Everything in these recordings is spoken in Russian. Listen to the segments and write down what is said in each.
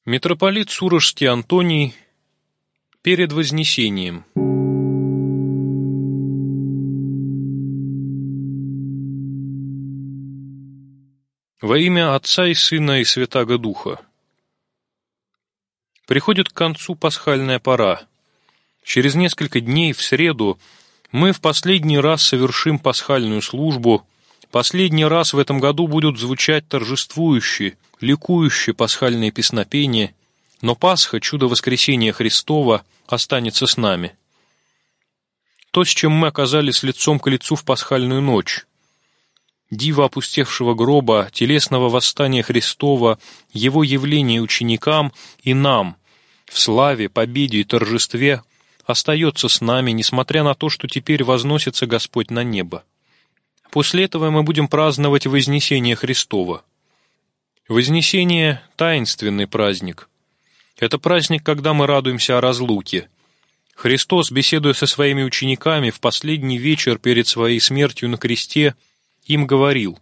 Митрополит Сурожский Антоний перед Вознесением. Во имя Отца и Сына и Святаго Духа. Приходит к концу пасхальная пора. Через несколько дней, в среду, мы в последний раз совершим пасхальную службу. Последний раз в этом году будут звучать торжествующие, ликующие пасхальные песнопения, но Пасха, чудо воскресения Христова, останется с нами. То, с чем мы оказались лицом к лицу в пасхальную ночь. Диво опустевшего гроба, телесного восстания Христова, Его явление ученикам и нам, в славе, победе и торжестве, остается с нами, несмотря на то, что теперь возносится Господь на небо. После этого мы будем праздновать Вознесение Христова. Вознесение – таинственный праздник. Это праздник, когда мы радуемся о разлуке. Христос, беседуя со своими учениками в последний вечер перед своей смертью на кресте, им говорил: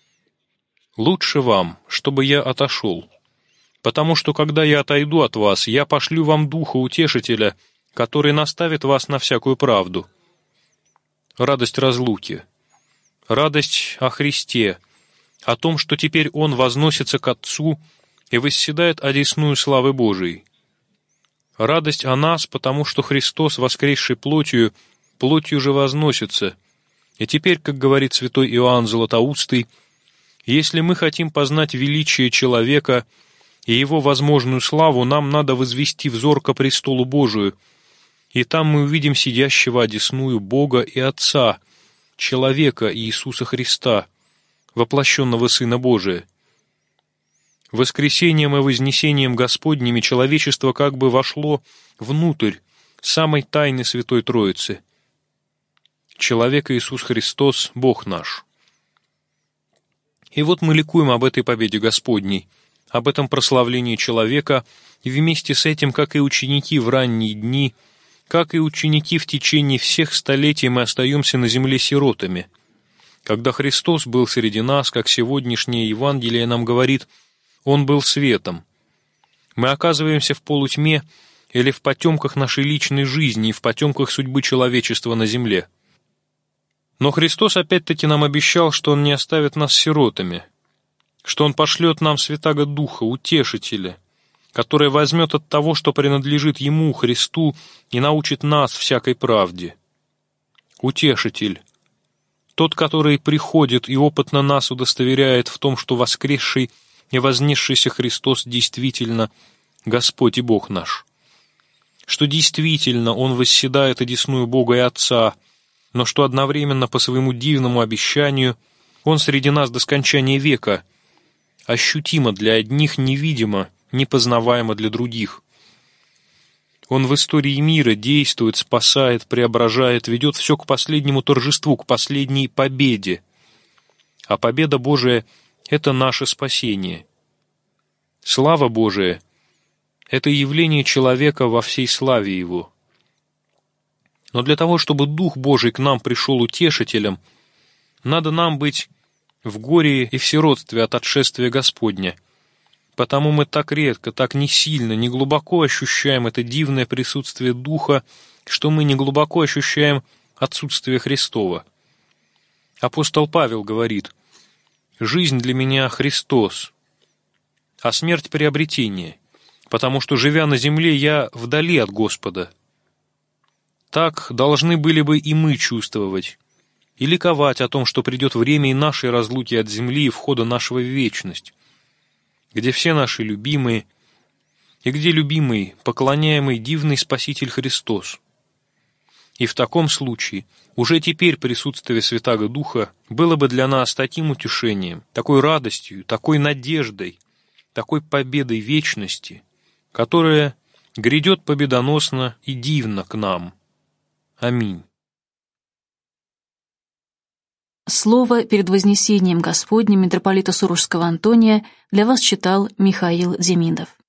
«Лучше вам, чтобы я отошел, потому что, когда я отойду от вас, я пошлю вам Духа Утешителя, который наставит вас на всякую правду». Радость разлуки, радость о Христе, о том, что теперь Он возносится к Отцу и восседает одесную славы Божией. Радость о нас, потому что Христос, воскресший плотью, плотью же возносится. И теперь, как говорит святой Иоанн Златоустый, если мы хотим познать величие человека и его возможную славу, нам надо возвести взор ко престолу Божию, и там мы увидим сидящего одесную Бога и Отца, человека Иисуса Христа, воплощенного Сына Божия. Воскресением и вознесением Господними человечество как бы вошло внутрь самой тайны Святой Троицы. Человек Иисус Христос, Бог наш. И вот мы ликуем об этой победе Господней, об этом прославлении человека, и вместе с этим, как и ученики в ранние дни, как и ученики в течение всех столетий, мы остаемся на земле сиротами. Когда Христос был среди нас, как сегодняшнее Евангелие нам говорит, Он был светом. Мы оказываемся в полутьме или в потемках нашей личной жизни и в потемках судьбы человечества на земле. Но Христос опять-таки нам обещал, что Он не оставит нас сиротами, что Он пошлет нам Святаго Духа, Утешителя, который возьмет от того, что принадлежит Ему, Христу, и научит нас всякой правде. Утешитель, тот, который приходит и опытно нас удостоверяет в том, что воскресший и вознесшийся Христос действительно Господь и Бог наш, что действительно Он восседает одесную Бога и Отца, но что одновременно по своему дивному обещанию Он среди нас до скончания века, ощутимо для одних, невидимо, непознаваемо для других. Он в истории мира действует, спасает, преображает, ведет все к последнему торжеству, к последней победе. А победа Божия — это наше спасение. Слава Божия — это явление человека во всей славе его. Но для того, чтобы Дух Божий к нам пришел утешителем, надо нам быть в горе и в сиротстве от отшествия Господня. Потому мы так редко, так не сильно, не глубоко ощущаем это дивное присутствие Духа, что мы не глубоко ощущаем отсутствие Христова. Апостол Павел говорит: «Жизнь для меня Христос, а смерть — приобретение, потому что, живя на земле, я вдали от Господа». Так должны были бы и мы чувствовать и ликовать о том, что придет время и нашей разлуки от земли и входа нашего в вечность, где все наши любимые, и где любимый, поклоняемый, дивный Спаситель Христос. И в таком случае уже теперь присутствие Святаго Духа было бы для нас таким утешением, такой радостью, такой надеждой, такой победой вечности, которая грядет победоносно и дивно к нам. Аминь. Слово перед Вознесением Господним митрополита Сурожского Антония для вас читал Михаил Демидов.